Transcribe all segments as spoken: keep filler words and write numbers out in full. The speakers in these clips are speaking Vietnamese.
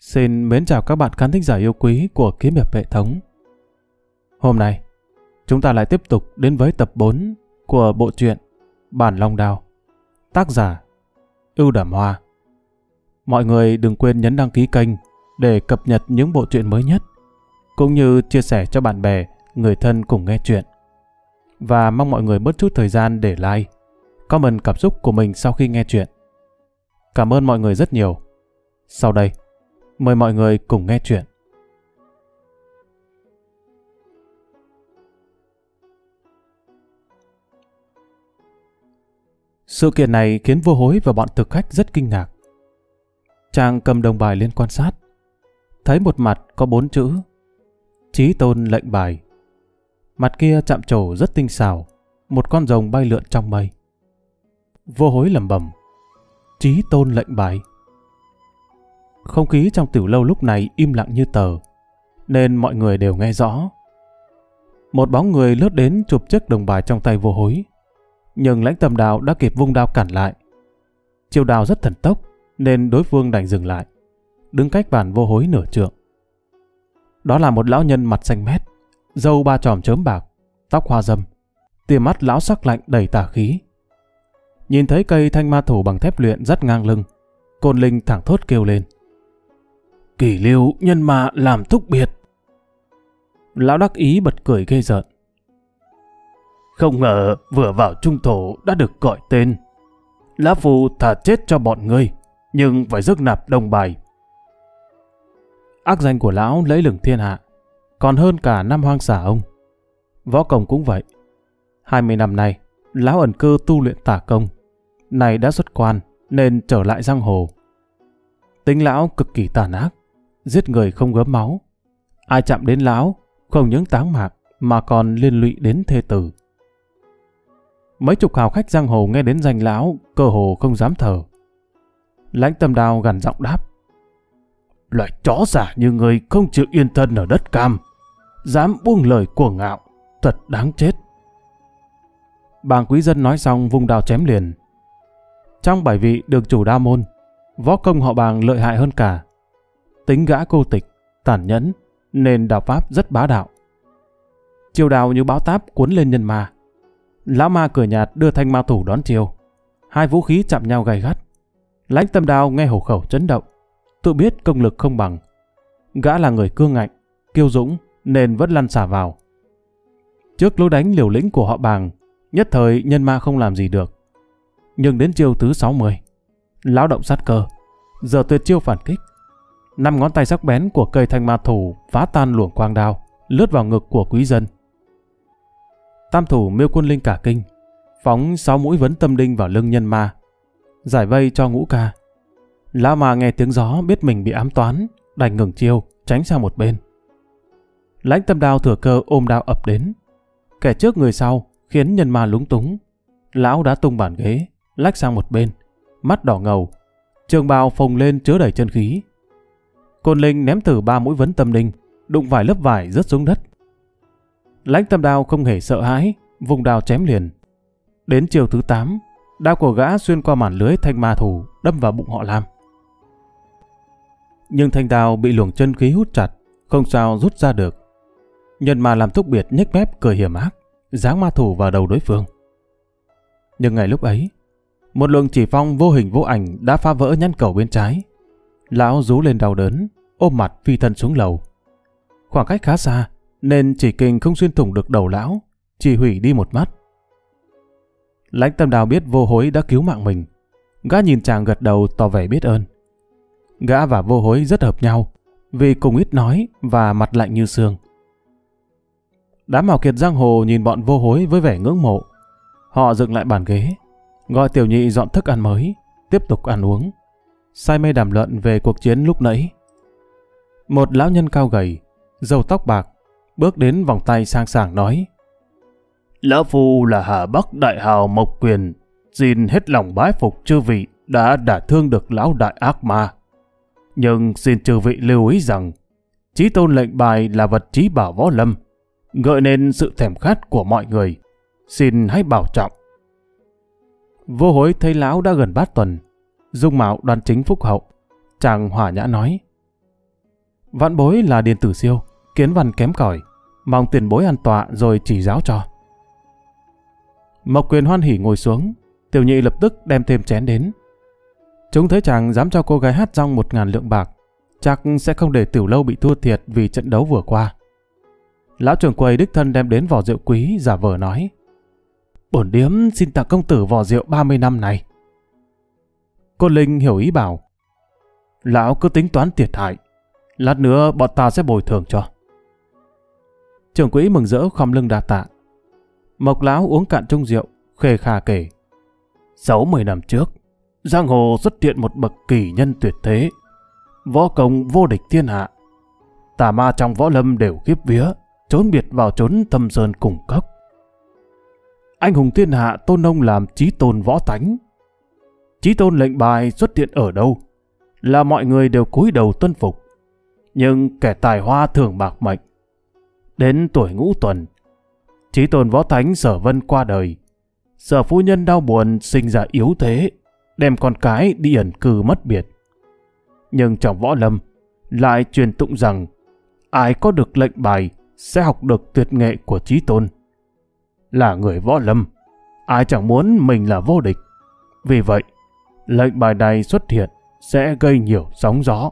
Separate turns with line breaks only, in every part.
Xin mến chào các bạn khán thính giả yêu quý của Kiếm Hiệp hệ thống. Hôm nay, chúng ta lại tiếp tục đến với tập bốn của bộ truyện Bản Long Đao. Tác giả Ưu Đảm Hoa. Mọi người đừng quên nhấn đăng ký kênh để cập nhật những bộ truyện mới nhất, cũng như chia sẻ cho bạn bè, người thân cùng nghe truyện. Và mong mọi người bớt chút thời gian để like, comment cảm xúc của mình sau khi nghe truyện. Cảm ơn mọi người rất nhiều. Sau đây, mời mọi người cùng nghe truyện. Sự kiện này khiến Vô Hối và bọn thực khách rất kinh ngạc. Chàng cầm đồng bài lên quan sát, thấy một mặt có bốn chữ Chí Tôn lệnh bài. Mặt kia chạm trổ rất tinh xảo, một con rồng bay lượn trong mây. Vô Hối lẩm bẩm, Chí Tôn lệnh bài. Không khí trong tiểu lâu lúc này im lặng như tờ, nên mọi người đều nghe rõ. Một bóng người lướt đến chụp chiếc đồng bài trong tay Vô Hối, nhưng Lãnh Tâm Đao đã kịp vung đao cản lại. Chiêu đao rất thần tốc, nên đối phương đành dừng lại, đứng cách bàn Vô Hối nửa trượng. Đó là một lão nhân mặt xanh mét, râu ba chòm chớm bạc, tóc hoa râm, tia mắt lão sắc lạnh đầy tà khí. Nhìn thấy cây thanh ma thủ bằng thép luyện dắt ngang lưng, Côn Linh thẳng thốt kêu lên, Kỷ Lưu nhân ma làm thúc biệt. Lão đắc ý bật cười ghê rợn. Không ngờ vừa vào trung thổ đã được gọi tên. Lão Phu thà chết cho bọn ngươi, nhưng phải rước nạp đồng bài. Ác danh của lão lẫy lừng thiên hạ, còn hơn cả năm hoang xả ông. Võ công cũng vậy. Hai mươi năm nay, lão ẩn cư tu luyện tà công, này đã xuất quan nên trở lại giang hồ. Tính lão cực kỳ tàn ác, giết người không gớm máu. Ai chạm đến lão không những táng mạng mà còn liên lụy đến thê tử. Mấy chục hào khách giang hồ nghe đến danh lão cơ hồ không dám thở. Lãnh Tâm Đao gằn giọng đáp, loại chó giả như người không chịu yên thân ở đất cam, dám buông lời cuồng ngạo, thật đáng chết. Bàng Quý Dân nói xong vung đao chém liền. Trong bảy vị được chủ đao môn, võ công họ Bàng lợi hại hơn cả. Tính gã cô tịch, tàn nhẫn, nên đao pháp rất bá đạo. Chiêu đao như bão táp cuốn lên nhân ma. Lão ma cười nhạt đưa thanh ma thủ đón chiêu. Hai vũ khí chạm nhau gay gắt. Lãnh Tâm Đao nghe hổ khẩu chấn động, tự biết công lực không bằng. Gã là người cương ngạnh, kiêu dũng nên vẫn lăn xả vào. Trước lối đánh liều lĩnh của họ Bàng, nhất thời nhân ma không làm gì được. Nhưng đến chiêu thứ sáu mươi, lão động sát cơ, giờ tuyệt chiêu phản kích. Năm ngón tay sắc bén của cây thanh ma thủ phá tan luồng quang đao, lướt vào ngực của Quý Dân. Tam thủ Miêu Quân Linh cả kinh, phóng sáu mũi vấn tâm đinh vào lưng nhân ma, giải vây cho Ngũ Ca. Lão ma nghe tiếng gió biết mình bị ám toán, đành ngừng chiêu, tránh sang một bên. Lãnh Tâm Đao thừa cơ ôm đao ập đến, kẻ trước người sau khiến nhân ma lúng túng. Lão đã tung bàn ghế, lách sang một bên, mắt đỏ ngầu, trường bào phồng lên chứa đầy chân khí. Côn Linh ném thử ba mũi vấn tâm đinh, đụng vài lớp vải rớt xuống đất. Lãnh Tâm Đao không hề sợ hãi, vùng đao chém liền. Đến chiều thứ tám, đao của gã xuyên qua màn lưới thanh ma thủ, đâm vào bụng họ Lam. Nhưng thanh đao bị luồng chân khí hút chặt, không sao rút ra được. Nhân ma làm thúc biệt nhếch mép cười hiểm ác, giáng ma thủ vào đầu đối phương. Nhưng ngay lúc ấy, một luồng chỉ phong vô hình vô ảnh đã phá vỡ nhăn cầu bên trái. Lão rú lên đau đớn, ôm mặt phi thân xuống lầu. Khoảng cách khá xa, nên chỉ kình không xuyên thủng được đầu lão, chỉ hủy đi một mắt. Lãnh Tâm Đao biết Vô Hối đã cứu mạng mình. Gã nhìn chàng gật đầu tỏ vẻ biết ơn. Gã và Vô Hối rất hợp nhau, vì cùng ít nói và mặt lạnh như xương. Đám hào kiệt giang hồ nhìn bọn Vô Hối với vẻ ngưỡng mộ. Họ dựng lại bàn ghế, gọi tiểu nhị dọn thức ăn mới, tiếp tục ăn uống, say mê đàm luận về cuộc chiến lúc nãy. Một lão nhân cao gầy, râu tóc bạc, bước đến vòng tay sang sảng nói, Lão Phu là Hà Bắc đại hào Mộc Quyền, xin hết lòng bái phục chư vị đã đả thương được lão đại ác ma. Nhưng xin chư vị lưu ý rằng, Chí Tôn lệnh bài là vật chí bảo võ lâm, gợi nên sự thèm khát của mọi người. Xin hãy bảo trọng. Vô Hối thấy lão đã gần bát tuần, dung mạo đoan chính phúc hậu, chàng hòa nhã nói, Vãn bối là Điền Tử Siêu, kiến văn kém cỏi, mong tiền bối an tọa rồi chỉ giáo cho. Mộc Quyền hoan hỉ ngồi xuống, Tiểu Nhị lập tức đem thêm chén đến. Chúng thấy chàng dám cho cô gái hát rong một ngàn lượng bạc, chắc sẽ không để Tiểu Lâu bị thua thiệt vì trận đấu vừa qua. Lão trưởng quầy đích thân đem đến vò rượu quý, giả vờ nói: bổn điếm xin tặng công tử vò rượu ba mươi năm này. Cô Linh hiểu ý bảo: lão cứ tính toán thiệt hại, lát nữa bọn ta sẽ bồi thường cho. Trưởng quỹ mừng rỡ khom lưng đa tạ. Mộc lão uống cạn chung rượu, khề khà kể: sáu mươi năm trước, giang hồ xuất hiện một bậc kỳ nhân tuyệt thế, võ công vô địch thiên hạ. Tà ma trong võ lâm đều khiếp vía, trốn biệt vào trốn thâm sơn cùng cốc. Anh hùng thiên hạ tôn ông làm chí tôn võ thánh. Chí tôn lệnh bài xuất hiện ở đâu là mọi người đều cúi đầu tuân phục. Nhưng kẻ tài hoa thường bạc mệnh. Đến tuổi ngũ tuần, chí tôn võ thánh Sở Vân qua đời. Sở phu nhân đau buồn sinh ra yếu thế, đem con cái đi ẩn cư mất biệt. Nhưng trong võ lâm lại truyền tụng rằng ai có được lệnh bài sẽ học được tuyệt nghệ của chí tôn. Là người võ lâm, ai chẳng muốn mình là vô địch. Vì vậy, lệnh bài này xuất hiện sẽ gây nhiều sóng gió.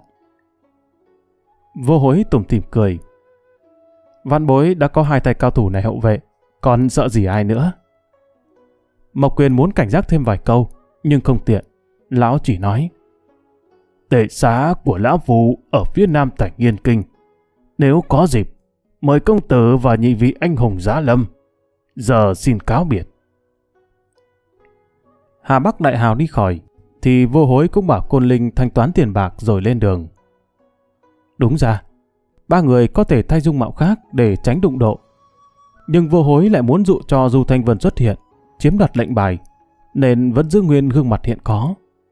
Vô Hối tủm tỉm cười: Văn bối đã có hai tay cao thủ này hậu vệ, còn sợ gì ai nữa. Mộc Quyền muốn cảnh giác thêm vài câu, nhưng không tiện. Lão chỉ nói: Tệ xá của lão Phù ở phía nam thành Yên Kinh. Nếu có dịp, mời công tử và nhị vị anh hùng giá lâm. Giờ xin cáo biệt. Hà Bắc đại hào đi khỏi, thì Vô Hối cũng bảo Côn Linh thanh toán tiền bạc rồi lên đường. Đúng ra, ba người có thể thay dung mạo khác để tránh đụng độ. Nhưng Vô Hối lại muốn dụ cho Du Thanh Vân xuất hiện, chiếm đoạt lệnh bài, nên vẫn giữ nguyên gương mặt hiện có.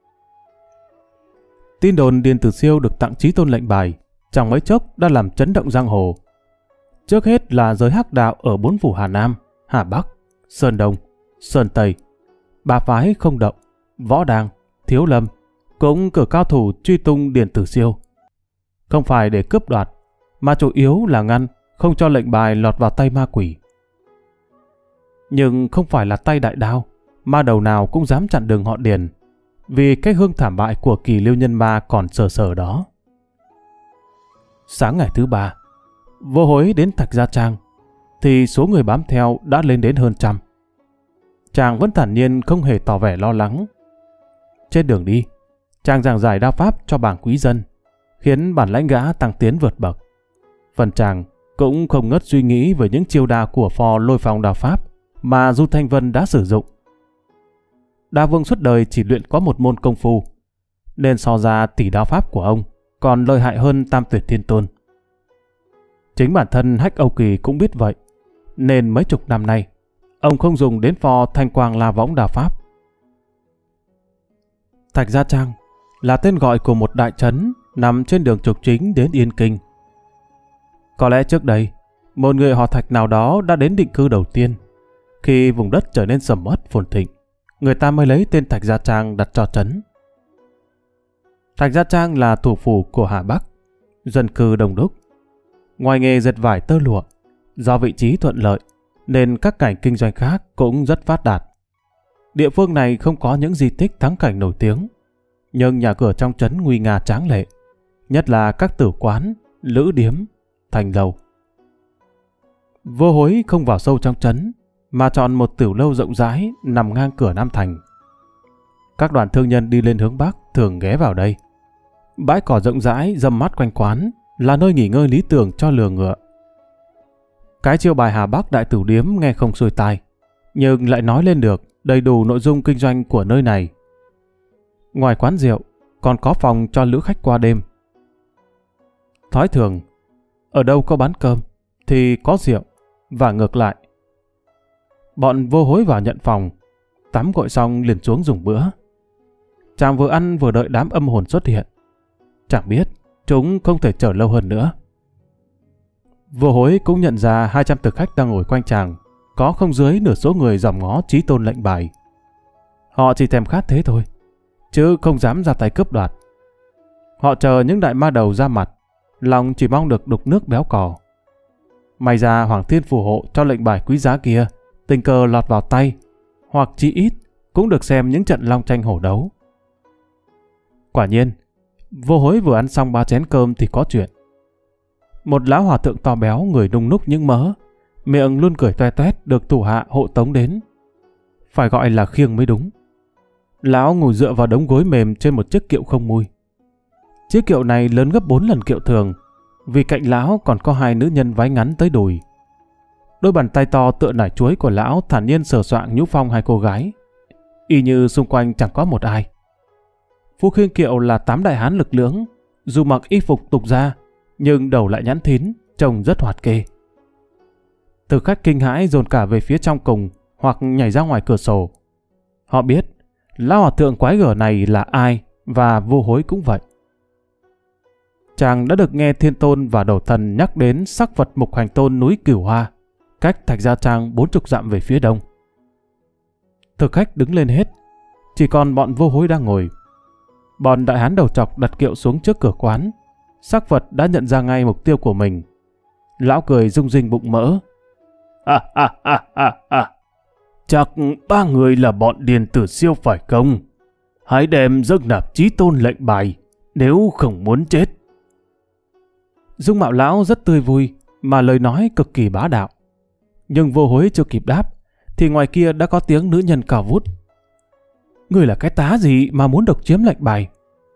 Tin đồn Điền Tử Siêu được tặng chí tôn lệnh bài, chẳng mấy chốc đã làm chấn động giang hồ. Trước hết là giới hắc đạo ở bốn phủ Hà Nam, Hà Bắc, Sơn Đông, Sơn Tây. Ba phái Không Động, Võ Đàng, Thiếu Lâm cũng cử cao thủ truy tung Điền Tử Siêu. Không phải để cướp đoạt, mà chủ yếu là ngăn không cho lệnh bài lọt vào tay ma quỷ. Nhưng không phải là tay đại đao, ma đầu nào cũng dám chặn đường họ Điền, vì cái hương thảm bại của kỳ lưu nhân ma còn sờ sờ đó. Sáng ngày thứ ba, Vô Hối đến Thạch Gia Trang, thì số người bám theo đã lên đến hơn trăm. Chàng vẫn thản nhiên không hề tỏ vẻ lo lắng. Trên đường đi, chàng giảng giải đao pháp cho bảng quý dân, khiến bản lãnh gã tăng tiến vượt bậc. Phần chàng cũng không ngớt suy nghĩ về những chiêu đao của phò Lôi Phong đao pháp mà Du Thanh Vân đã sử dụng. Đa Vương suốt đời chỉ luyện có một môn công phu, nên so ra tỷ đao pháp của ông còn lợi hại hơn Tam Tuyệt Thiên Tôn. Chính bản thân Hách Âu Kỳ cũng biết vậy, nên mấy chục năm nay ông không dùng đến phò Thanh Quang La Võng đao pháp. Thạch Gia Trang là tên gọi của một đại trấn nằm trên đường trục chính đến Yên Kinh. Có lẽ trước đây, một người họ Thạch nào đó đã đến định cư đầu tiên. Khi vùng đất trở nên sầm uất phồn thịnh, người ta mới lấy tên Thạch Gia Trang đặt cho trấn. Thạch Gia Trang là thủ phủ của Hà Bắc, dân cư đông đúc. Ngoài nghề dệt vải tơ lụa, do vị trí thuận lợi, nên các cảnh kinh doanh khác cũng rất phát đạt. Địa phương này không có những di tích thắng cảnh nổi tiếng, nhưng nhà cửa trong trấn nguy nga tráng lệ, nhất là các tử quán, lữ điếm, thành lầu. Vô Hối không vào sâu trong trấn, mà chọn một tiểu lâu rộng rãi nằm ngang cửa Nam Thành. Các đoàn thương nhân đi lên hướng Bắc thường ghé vào đây. Bãi cỏ rộng rãi râm mát quanh quán là nơi nghỉ ngơi lý tưởng cho lừa ngựa. Cái chiêu bài Hà Bắc Đại Tử Điếm nghe không xuôi tai, nhưng lại nói lên được đầy đủ nội dung kinh doanh của nơi này. Ngoài quán rượu, còn có phòng cho lữ khách qua đêm. Thói thường, ở đâu có bán cơm thì có rượu, và ngược lại. Bọn Vô Hối vào nhận phòng, tắm gội xong liền xuống dùng bữa. Chàng vừa ăn vừa đợi đám âm hồn xuất hiện. Chẳng biết chúng không thể chờ lâu hơn nữa. Vô Hối cũng nhận ra hai trăm thực khách đang ngồi quanh chàng, có không dưới nửa số người dòm ngó chí tôn lệnh bài. Họ chỉ thèm khát thế thôi, chứ không dám ra tay cướp đoạt. Họ chờ những đại ma đầu ra mặt, lòng chỉ mong được đục nước béo cò. May ra Hoàng Thiên phù hộ cho lệnh bài quý giá kia tình cờ lọt vào tay, hoặc chỉ ít cũng được xem những trận long tranh hổ đấu. Quả nhiên, Vô Hối vừa ăn xong ba chén cơm thì có chuyện. Một lão hòa thượng to béo, người nung núc những mỡ, miệng luôn cười toe toét, được thủ hạ hộ tống đến. Phải gọi là khiêng mới đúng. Lão ngồi dựa vào đống gối mềm trên một chiếc kiệu không mui. Chiếc kiệu này lớn gấp bốn lần kiệu thường, vì cạnh lão còn có hai nữ nhân váy ngắn tới đùi. Đôi bàn tay to tựa nải chuối của lão thản nhiên sờ soạng nhũ phong hai cô gái, y như xung quanh chẳng có một ai. Phu khiêng kiệu là tám đại hán lực lưỡng, dù mặc y phục tục gia, nhưng đầu lại nhẵn thín, trông rất hoạt kê. Thực khách kinh hãi dồn cả về phía trong cùng, hoặc nhảy ra ngoài cửa sổ. Họ biết lão hòa thượng quái gở này là ai, và Vô Hối cũng vậy. Chàng đã được nghe Thiên Tôn và Đổ Thần nhắc đến sắc vật Mục Hành Tôn núi Cửu Hoa, cách Thạch Gia Trang bốn chục dặm về phía đông. Thực khách đứng lên hết, chỉ còn bọn Vô Hối đang ngồi. Bọn đại hán đầu trọc đặt kiệu xuống trước cửa quán. Sắc vật đã nhận ra ngay mục tiêu của mình. Lão cười rung rinh bụng mỡ. À, à, à, à, à. Chắc ba người là bọn điền tử siêu phải không? Hãy đem dâng nạp Chí Tôn lệnh bài, nếu không muốn chết. Dung mạo lão rất tươi vui, mà lời nói cực kỳ bá đạo. Nhưng Vô Hối chưa kịp đáp, thì ngoài kia đã có tiếng nữ nhân cao vút. Người là cái tá gì mà muốn độc chiếm lệnh bài?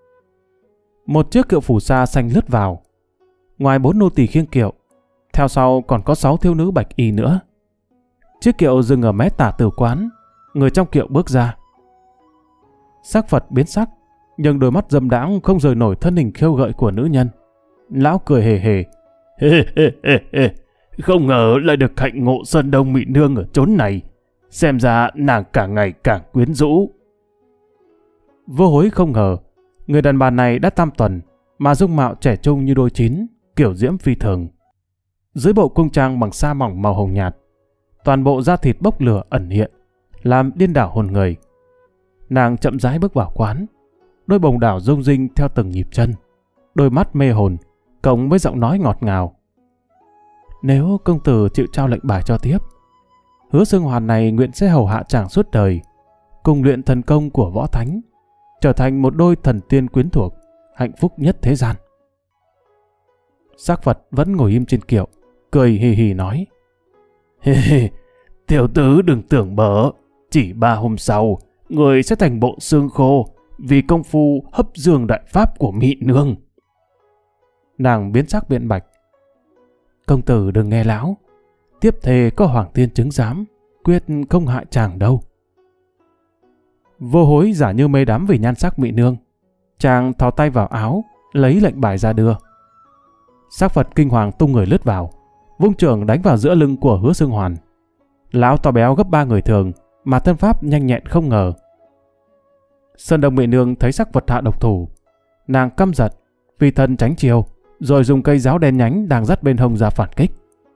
Một chiếc kiệu phù sa xanh lướt vào. Ngoài bốn nô tỳ khiêng kiệu, theo sau còn có sáu thiếu nữ bạch y nữa. Chiếc kiệu dừng ở mé tả tử quán, người trong kiệu bước ra. Sắc Phật biến sắc, nhưng đôi mắt dâm đãng không rời nổi thân hình khêu gợi của nữ nhân. Lão cười hề hề. Hê hê hê hê, không ngờ lại được hạnh ngộ Sơn Đông Mị Nương ở chốn này. Xem ra nàng càng ngày càng quyến rũ. Vô Hối không ngờ, người đàn bà này đã tam tuần, mà dung mạo trẻ trung như đôi chín, kiểu diễm phi thường. Dưới bộ cung trang bằng sa mỏng màu hồng nhạt, toàn bộ da thịt bốc lửa ẩn hiện, làm điên đảo hồn người. Nàng chậm rãi bước vào quán, đôi bồng đảo rung rinh theo từng nhịp chân, đôi mắt mê hồn, cộng với giọng nói ngọt ngào. Nếu công tử chịu trao lệnh bài cho tiếp, Hứa Xương Hoàn này nguyện sẽ hầu hạ chàng suốt đời, cùng luyện thần công của võ thánh, trở thành một đôi thần tiên quyến thuộc, hạnh phúc nhất thế gian. Sắc Phật vẫn ngồi im trên kiệu, cười hì hì nói. Hê hê, tiểu tứ đừng tưởng bở, chỉ ba hôm sau, người sẽ thành bộ xương khô, vì công phu hấp dương đại pháp của Mị Nương. Nàng biến sắc biện bạch. Công tử đừng nghe lão, tiếp thề có Hoàng Tiên chứng giám, quyết không hại chàng đâu. Vô Hối giả như mê đắm vì nhan sắc Mị Nương. Chàng thò tay vào áo, lấy lệnh bài ra đưa. Sắc Phật kinh hoàng tung người lướt vào, vung chưởng đánh vào giữa lưng của Hứa Xương Hoàn. Lão to béo gấp ba người thường, mà thân pháp nhanh nhẹn không ngờ. Sơn Đông Mị Nương thấy Sắc Phật hạ độc thủ, nàng căm giật, phi thân tránh chiều, rồi dùng cây giáo đen nhánh đang dắt bên hông ra phản kích.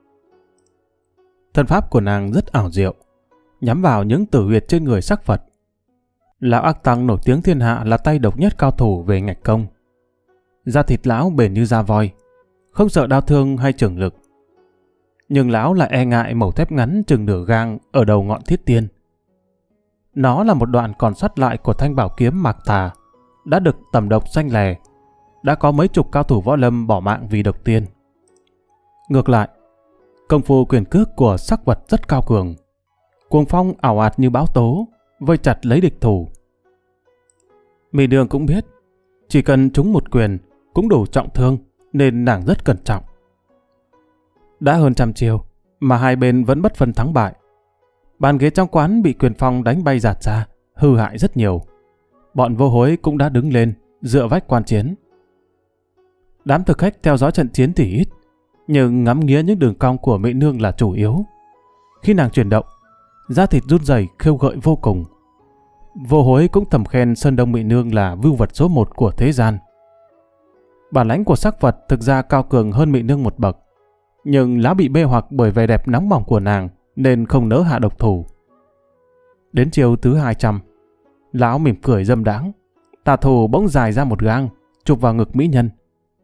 Thân pháp của nàng rất ảo diệu, nhắm vào những tử huyệt trên người Sắc Phật. Lão Ác Tăng nổi tiếng thiên hạ là tay độc nhất cao thủ về ngạch công. Da thịt lão bền như da voi, không sợ đau thương hay trường lực. Nhưng lão lại e ngại mẩu thép ngắn chừng nửa gang ở đầu ngọn thiết tiên. Nó là một đoạn còn sót lại của thanh bảo kiếm Mạc Tà, đã được tẩm độc xanh lè. Đã có mấy chục cao thủ võ lâm bỏ mạng vì độc tiên. Ngược lại, công phu quyền cước của Sắc Vật rất cao cường. Cuồng phong ảo ạt như bão tố, vây chặt lấy địch thủ. Mị Nương cũng biết, chỉ cần trúng một quyền cũng đủ trọng thương, nên nàng rất cẩn trọng. Đã hơn trăm chiêu, mà hai bên vẫn bất phân thắng bại. Bàn ghế trong quán bị quyền phong đánh bay rạt ra, hư hại rất nhiều. Bọn Vô Hối cũng đã đứng lên, dựa vách quan chiến. Đám thực khách theo dõi trận chiến thì ít, nhưng ngắm nghía những đường cong của Mị Nương là chủ yếu. Khi nàng chuyển động, da thịt run rẩy khêu gợi vô cùng. Vô Hối cũng thầm khen Sơn Đông Mị Nương là vưu vật số một của thế gian. Bản lãnh của Sắc Vật thực ra cao cường hơn Mị Nương một bậc, nhưng lão bị mê hoặc bởi vẻ đẹp nóng bỏng của nàng nên không nỡ hạ độc thủ. Đến chiều thứ hai trăm, lão mỉm cười dâm đãng, tà thủ bỗng dài ra một gang, chụp vào ngực mỹ nhân.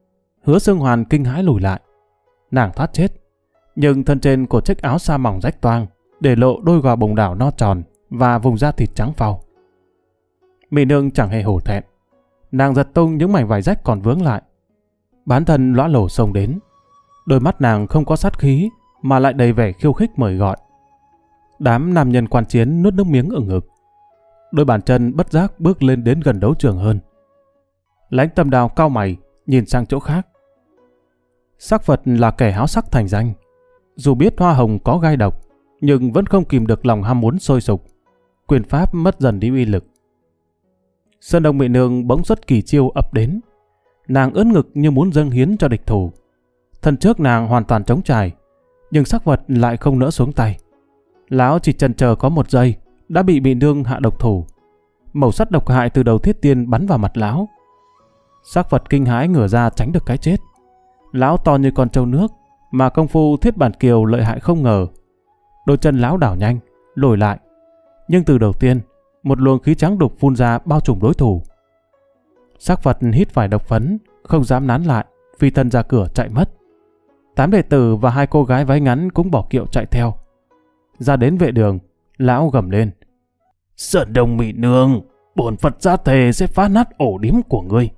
Hứa Xương Hoàn kinh hãi lùi lại. Nàng thoát chết, nhưng thân trên của chiếc áo sa mỏng rách toang, để lộ đôi gò bồng đảo no tròn và vùng da thịt trắng phau. Mỹ Nương chẳng hề hổ thẹn, nàng giật tung những mảnh vải rách còn vướng lại. Bán thân lõa lồ xông đến, đôi mắt nàng không có sát khí mà lại đầy vẻ khiêu khích mời gọi. Đám nam nhân quan chiến nuốt nước miếng ửng ực, đôi bàn chân bất giác bước lên đến gần đấu trường hơn. Lãnh Tâm Đao cau mày nhìn sang chỗ khác. Sắc Phật là kẻ háo sắc thành danh, dù biết hoa hồng có gai độc, nhưng vẫn không kìm được lòng ham muốn sôi sục. Quyền pháp mất dần đi uy lực. Sơn Đông Mỹ Nương bỗng xuất kỳ chiêu ập đến. Nàng ưỡn ngực như muốn dâng hiến cho địch thủ. Thân trước nàng hoàn toàn trống trải, nhưng Sắc Phật lại không nỡ xuống tay. Lão chỉ chần chờ có một giây đã bị Mỹ Nương hạ độc thủ. Mẩu sắt độc hại từ đầu thiết tiên bắn vào mặt lão. Sắc Phật kinh hãi ngửa ra tránh được cái chết. Lão to như con trâu nước, mà công phu Thiết Bản Kiều lợi hại không ngờ. Đôi chân lão đảo nhanh, lùi lại. Nhưng từ đầu tiên, một luồng khí trắng đục phun ra bao trùm đối thủ. Sắc Phật hít phải độc phấn, không dám nán lại, phi thân ra cửa chạy mất. Tám đệ tử và hai cô gái váy ngắn cũng bỏ kiệu chạy theo. Ra đến vệ đường, lão gầm lên: Sơn Đông Mỹ Nương, bổn Phật ra thề sẽ phá nát ổ điếm của ngươi.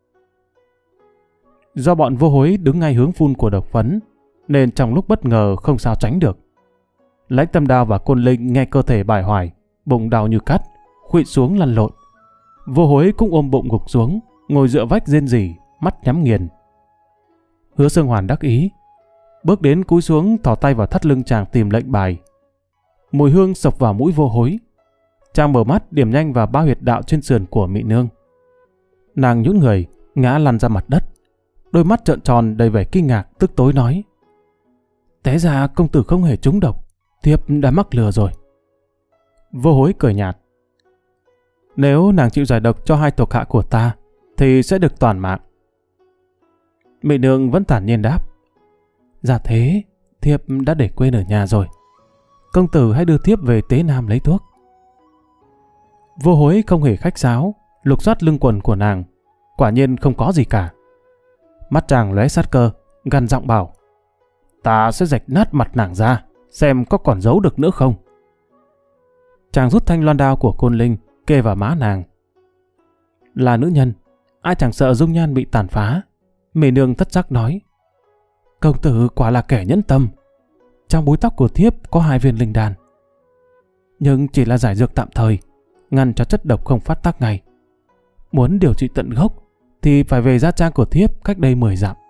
Do bọn Vô Hối đứng ngay hướng phun của độc phấn, nên trong lúc bất ngờ không sao tránh được. Lãnh Tâm Đao và Côn Linh nghe cơ thể bại hoại, bụng đau như cắt, khuỵu xuống lăn lộn. Vô Hối cũng ôm bụng gục xuống, ngồi dựa vách rên rỉ, mắt nhắm nghiền. Hứa Xương Hoàn đắc ý, bước đến cúi xuống thò tay vào thắt lưng chàng tìm lệnh bài. Mùi hương sộc vào mũi Vô Hối. Chàng mở mắt điểm nhanh vào ba huyệt đạo trên sườn của Mỹ Nương. Nàng nhũn người, ngã lăn ra mặt đất. Đôi mắt trợn tròn đầy vẻ kinh ngạc, tức tối nói: Té ra công tử không hề trúng độc, thiếp đã mắc lừa rồi. Vô Hối cười nhạt: Nếu nàng chịu giải độc cho hai thuộc hạ của ta, thì sẽ được toàn mạng. Mỹ Nương vẫn thản nhiên đáp: Dạ thế, thiếp đã để quên ở nhà rồi. Công tử hãy đưa thiếp về Tế Nam lấy thuốc. Vô Hối không hề khách sáo, lục soát lưng quần của nàng, quả nhiên không có gì cả. Mắt chàng lóe sát cơ, gằn giọng bảo: Ta sẽ rạch nát mặt nàng ra, xem có còn giấu được nữa không. Chàng rút thanh loan đao của Côn Linh kê vào má nàng. Là nữ nhân, ai chẳng sợ dung nhan bị tàn phá. Mỹ Nương thất sắc nói: Công tử quả là kẻ nhẫn tâm. Trong búi tóc của thiếp có hai viên linh đan, nhưng chỉ là giải dược tạm thời, ngăn cho chất độc không phát tác ngay. Muốn điều trị tận gốc thì phải về gia trang của thiếp cách đây mười dặm.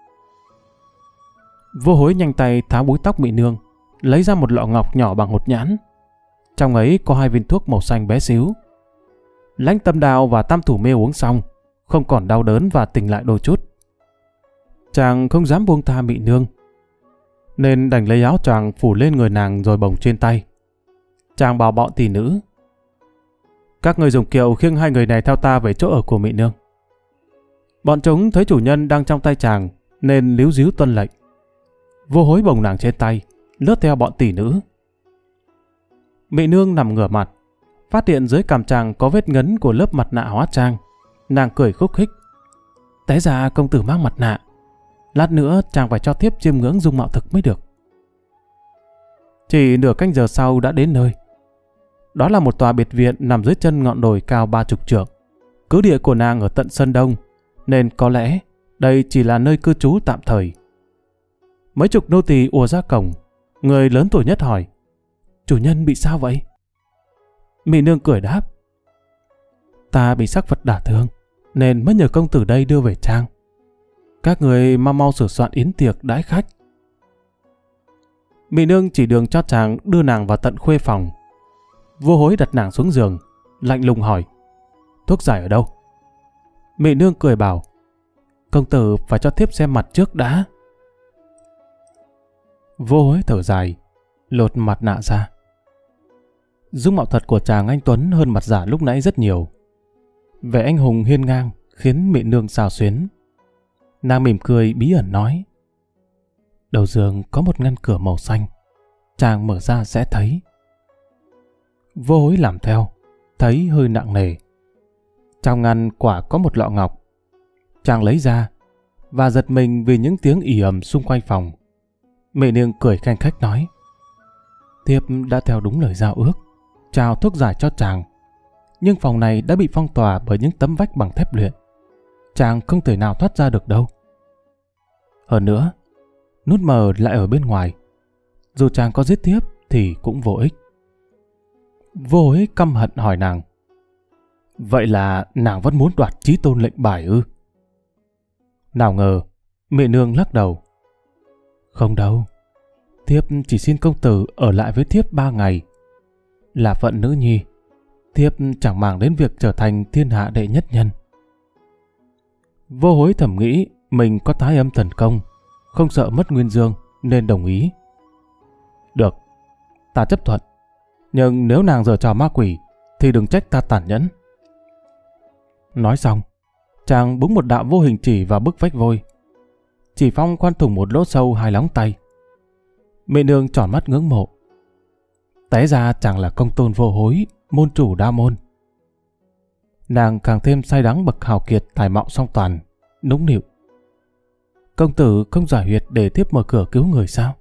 Vô Hối nhanh tay tháo búi tóc Mỹ Nương, lấy ra một lọ ngọc nhỏ bằng hột nhãn. Trong ấy có hai viên thuốc màu xanh bé xíu. Lãnh Tâm Đao và Tam Thủ Mê uống xong, không còn đau đớn và tỉnh lại đôi chút. Chàng không dám buông tha Mỹ Nương, nên đành lấy áo choàng phủ lên người nàng rồi bồng trên tay. Chàng bảo bọn tỷ nữ: Các người dùng kiệu khiêng hai người này theo ta về chỗ ở của Mỹ Nương. Bọn chúng thấy chủ nhân đang trong tay chàng nên líu díu tuân lệnh. Vô Hối bồng nàng trên tay, lướt theo bọn tỷ nữ. Mỹ Nương nằm ngửa mặt, phát hiện dưới cằm chàng có vết ngấn của lớp mặt nạ hóa trang. Nàng cười khúc khích: Té ra công tử mang mặt nạ, lát nữa chàng phải cho thiếp chiêm ngưỡng dung mạo thực mới được. Chỉ nửa canh giờ sau đã đến nơi. Đó là một tòa biệt viện nằm dưới chân ngọn đồi cao ba chục trượng. Cứ địa của nàng ở tận Sơn Đông, nên có lẽ đây chỉ là nơi cư trú tạm thời. Mấy chục nô tỳ ùa ra cổng. Người lớn tuổi nhất hỏi: Chủ nhân bị sao vậy? Mỹ Nương cười đáp: Ta bị Sắc Phật đả thương, nên mới nhờ công tử đây đưa về trang. Các người mau mau sửa soạn yến tiệc đãi khách. Mỹ Nương chỉ đường cho chàng đưa nàng vào tận khuê phòng. Vô Hối đặt nàng xuống giường, lạnh lùng hỏi: Thuốc giải ở đâu? Mỹ Nương cười bảo: Công tử phải cho thiếp xem mặt trước đã. Vô Hối thở dài, lột mặt nạ ra. Dung mạo thật của chàng anh tuấn hơn mặt giả lúc nãy rất nhiều. Vẻ anh hùng hiên ngang khiến Mỹ Nương xao xuyến. Nàng mỉm cười bí ẩn nói: Đầu giường có một ngăn cửa màu xanh, chàng mở ra sẽ thấy. Vô Hối làm theo, thấy hơi nặng nề. Trong ngăn quả có một lọ ngọc. Chàng lấy ra, và giật mình vì những tiếng ì ầm xung quanh phòng. Mẹ nương cười khanh khách nói: Thiếp đã theo đúng lời giao ước, trao thuốc giải cho chàng. Nhưng phòng này đã bị phong tỏa bởi những tấm vách bằng thép luyện. Chàng không thể nào thoát ra được đâu. Hơn nữa, nút mờ lại ở bên ngoài. Dù chàng có giết thiếp thì cũng vô ích. Vô Hối căm hận hỏi nàng: Vậy là nàng vẫn muốn đoạt chí tôn lệnh bài ư? Nào ngờ, mẹ nương lắc đầu: Không đâu, thiếp chỉ xin công tử ở lại với thiếp ba ngày. Là phận nữ nhi, thiếp chẳng màng đến việc trở thành thiên hạ đệ nhất nhân. Vô Hối thầm nghĩ mình có thái âm thần công, không sợ mất nguyên dương nên đồng ý. Được, ta chấp thuận. Nhưng nếu nàng giở trò ma quỷ thì đừng trách ta tàn nhẫn. Nói xong, chàng búng một đạo vô hình chỉ vào bức vách vôi. Chỉ phong khoan thủng một lỗ sâu hai lóng tay. Mẹ nương tròn mắt ngưỡng mộ. Té ra chàng là công tôn Vô Hối, môn chủ đa môn. Nàng càng thêm say đắng bậc hào kiệt tài mạo song toàn, nũng nịu: Công tử không giải huyệt để thiếp mở cửa cứu người sao?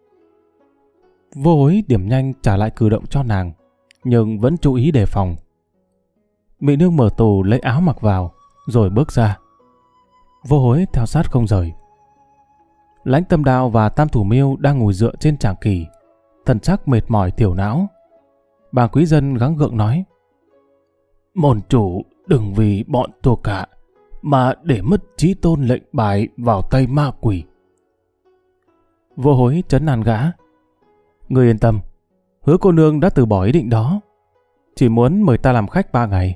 Vô Hối điểm nhanh trả lại cử động cho nàng, nhưng vẫn chú ý đề phòng. Mẹ nương mở tủ lấy áo mặc vào, rồi bước ra. Vô Hối theo sát không rời. Lãnh Tâm Đao và Tam Thủ Miêu đang ngồi dựa trên tràng kỷ, thần sắc mệt mỏi thiểu não. Bà Quý Dân gắng gượng nói: Môn chủ đừng vì bọn Tô Cả mà để mất chí tôn lệnh bài vào tay ma quỷ. Vô Hối trấn an gã: Ngươi yên tâm, Hứa cô nương đã từ bỏ ý định đó, chỉ muốn mời ta làm khách ba ngày.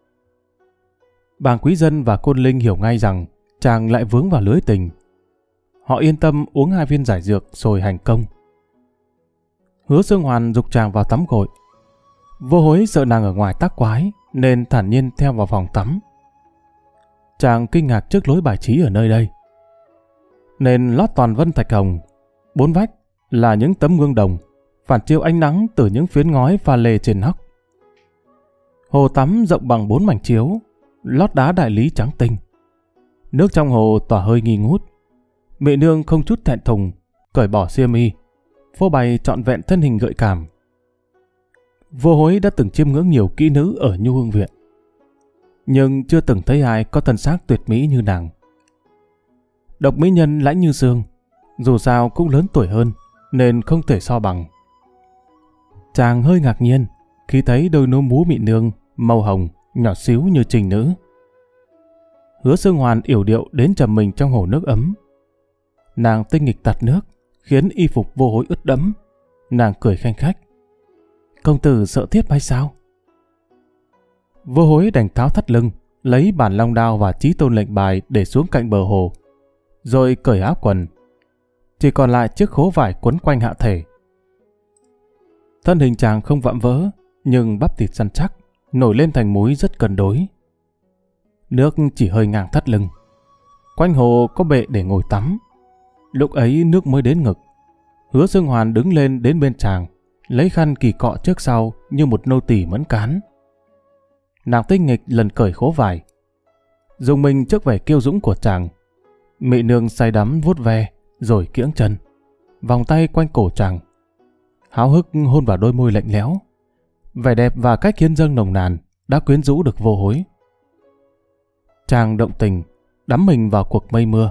Bàng Quý Dân và Côn Linh hiểu ngay rằng chàng lại vướng vào lưới tình. Họ yên tâm uống hai viên giải dược rồi hành công. Hứa Xương Hoàn giục chàng vào tắm gội. Vô Hối sợ nàng ở ngoài tác quái nên thản nhiên theo vào phòng tắm. Chàng kinh ngạc trước lối bài trí ở nơi đây. Nền lót toàn vân thạch hồng, bốn vách là những tấm gương đồng phản chiếu ánh nắng từ những phiến ngói pha lê trên nóc. Hồ tắm rộng bằng bốn mảnh chiếu, lót đá đại lý trắng tinh. Nước trong hồ tỏa hơi nghi ngút. Mẹ nương không chút thẹn thùng cởi bỏ xiêm y, phô bày trọn vẹn thân hình gợi cảm. Vô Hối đã từng chiêm ngưỡng nhiều kỹ nữ ở Nhu Hương Viện, nhưng chưa từng thấy ai có thân xác tuyệt mỹ như nàng. Độc mỹ nhân Lãnh Như Sương dù sao cũng lớn tuổi hơn nên không thể so bằng. Chàng hơi ngạc nhiên khi thấy đôi nô mú mị nương màu hồng nhỏ xíu như trình nữ. Hứa Xương Hoàn yểu điệu đến trầm mình trong hồ nước ấm. Nàng tinh nghịch tạt nước khiến y phục Vô Hối ướt đẫm. Nàng cười khanh khách: Công tử sợ thiếp hay sao? Vô Hối đành tháo thắt lưng, lấy bản long đao và chí tôn lệnh bài để xuống cạnh bờ hồ, rồi cởi áo quần. Chỉ còn lại chiếc khố vải quấn quanh hạ thể. Thân hình chàng không vạm vỡ, nhưng bắp thịt săn chắc, nổi lên thành múi rất cân đối. Nước chỉ hơi ngang thắt lưng. Quanh hồ có bệ để ngồi tắm. Lúc ấy nước mới đến ngực. Hứa Xương Hoàn đứng lên đến bên chàng, lấy khăn kỳ cọ trước sau như một nô tỳ mẫn cán. Nàng tinh nghịch lần cởi khố vải. Dùng mình trước vẻ kiêu dũng của chàng. Mị nương say đắm vuốt ve, rồi kiễng chân, vòng tay quanh cổ chàng, háo hức hôn vào đôi môi lạnh lẽo. Vẻ đẹp và cách hiến dâng nồng nàn đã quyến rũ được Vô Hối. Chàng động tình, đắm mình vào cuộc mây mưa.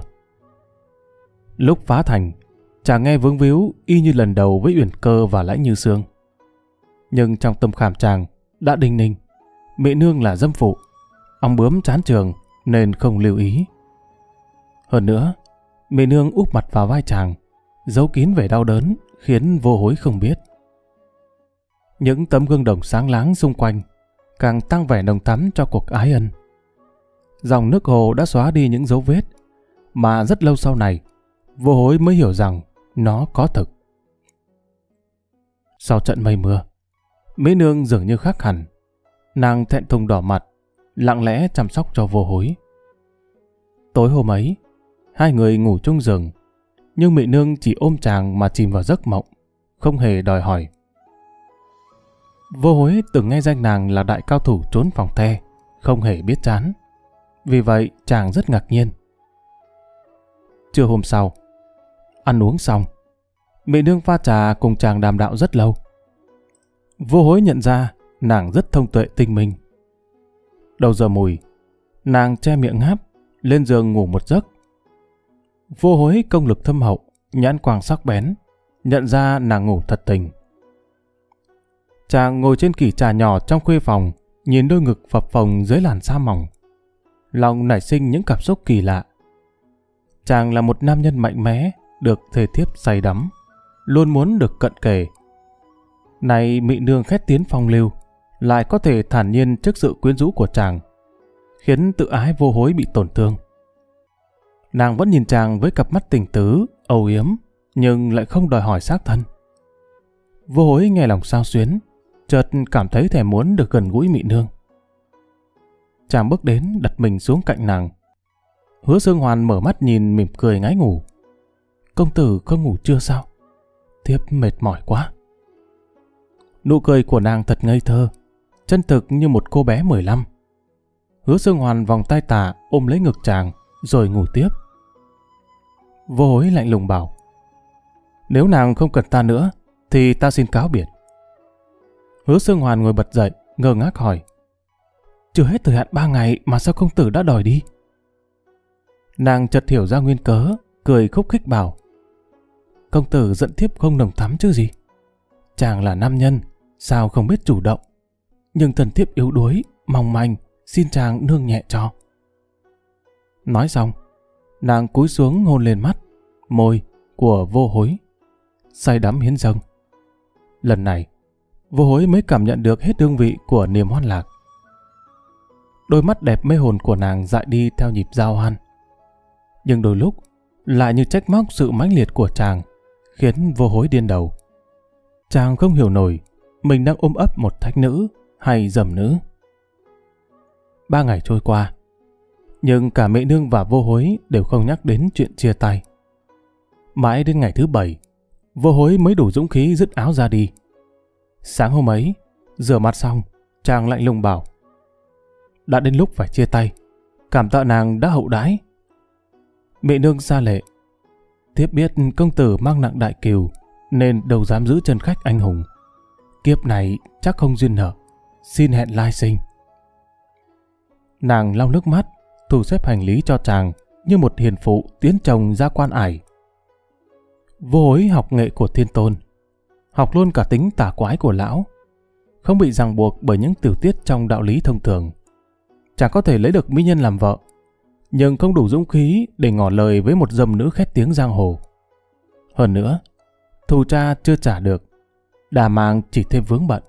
Lúc phá thành, chàng nghe vướng víu y như lần đầu với Uyển Cơ và Lãnh Như Sương. Nhưng trong tâm khảm chàng đã đinh ninh, mẹ nương là dâm phụ, ong bướm chán trường nên không lưu ý. Hơn nữa, mẹ nương úp mặt vào vai chàng, giấu kín vẻ đau đớn khiến Vô Hối không biết. Những tấm gương đồng sáng láng xung quanh càng tăng vẻ nồng thắm cho cuộc ái ân. Dòng nước hồ đã xóa đi những dấu vết mà rất lâu sau này Vô Hối mới hiểu rằng nó có thực. Sau trận mây mưa, Mỹ nương dường như khác hẳn. Nàng thẹn thùng đỏ mặt, lặng lẽ chăm sóc cho Vô Hối. Tối hôm ấy, hai người ngủ chung giường, nhưng Mỹ nương chỉ ôm chàng mà chìm vào giấc mộng, không hề đòi hỏi. Vô Hối từng nghe danh nàng là đại cao thủ trốn phòng the, không hề biết chán. Vì vậy chàng rất ngạc nhiên. Trưa hôm sau, ăn uống xong, Mị Nương pha trà cùng chàng đàm đạo rất lâu. Vô Hối nhận ra nàng rất thông tuệ tinh minh. Đầu giờ mùi, nàng che miệng ngáp, lên giường ngủ một giấc. Vô Hối công lực thâm hậu, nhãn quang sắc bén, nhận ra nàng ngủ thật tình. Chàng ngồi trên kỷ trà nhỏ trong khuê phòng, nhìn đôi ngực phập phồng dưới làn da mỏng. Lòng nảy sinh những cảm xúc kỳ lạ. Chàng là một nam nhân mạnh mẽ, được thê thiếp say đắm, luôn muốn được cận kề. Này Mị Nương khét tiếng phong lưu, lại có thể thản nhiên trước sự quyến rũ của chàng, khiến tự ái Vô Hối bị tổn thương. Nàng vẫn nhìn chàng với cặp mắt tình tứ, âu yếm, nhưng lại không đòi hỏi xác thân. Vô Hối nghe lòng xao xuyến, chợt cảm thấy thèm muốn được gần gũi Mị Nương. Chàng bước đến đặt mình xuống cạnh nàng. Hứa Xương Hoàn mở mắt nhìn mỉm cười ngái ngủ. Công tử không ngủ chưa sao? Thiếp mệt mỏi quá. Nụ cười của nàng thật ngây thơ, chân thực như một cô bé mười lăm. Hứa Xương Hoàn vòng tay tà ôm lấy ngực chàng rồi ngủ tiếp. Vô Hối lạnh lùng bảo: Nếu nàng không cần ta nữa thì ta xin cáo biệt. Hứa Xương Hoàn ngồi bật dậy, ngơ ngác hỏi: Chưa hết thời hạn ba ngày mà sao công tử đã đòi đi? Nàng chợt hiểu ra nguyên cớ, cười khúc khích bảo: Công tử giận thiếp không nồng thắm chứ gì. Chàng là nam nhân, sao không biết chủ động. Nhưng thân thiếp yếu đuối, mong manh, xin chàng nương nhẹ cho. Nói xong, nàng cúi xuống hôn lên mắt, môi của Vô Hối, say đắm hiến dâng. Lần này, Vô Hối mới cảm nhận được hết hương vị của niềm hoan lạc. Đôi mắt đẹp mê hồn của nàng dại đi theo nhịp giao hoan. Nhưng đôi lúc lại như trách móc sự mãnh liệt của chàng, khiến Vô Hối điên đầu. Chàng không hiểu nổi mình đang ôm ấp một thánh nữ hay dầm nữ. Ba ngày trôi qua, nhưng cả Mị Nương và Vô Hối đều không nhắc đến chuyện chia tay. Mãi đến ngày thứ bảy, Vô Hối mới đủ dũng khí dứt áo ra đi. Sáng hôm ấy, rửa mặt xong, chàng lạnh lùng bảo: Đã đến lúc phải chia tay, cảm tạ nàng đã hậu đãi. Mị Nương ra lệ: Thiếp biết công tử mang nặng đại kiều, nên đâu dám giữ chân khách anh hùng. Kiếp này chắc không duyên nợ, xin hẹn lai sinh. Nàng lau nước mắt, thu xếp hành lý cho chàng như một hiền phụ tiến chồng ra quan ải. Vô Hối học nghệ của Thiên Tôn, học luôn cả tính tà quái của lão, không bị ràng buộc bởi những tiểu tiết trong đạo lý thông thường. Chàng có thể lấy được mỹ nhân làm vợ, nhưng không đủ dũng khí để ngỏ lời với một dâm nữ khét tiếng giang hồ. Hơn nữa, thù cha chưa trả được, đà màng chỉ thêm vướng bận.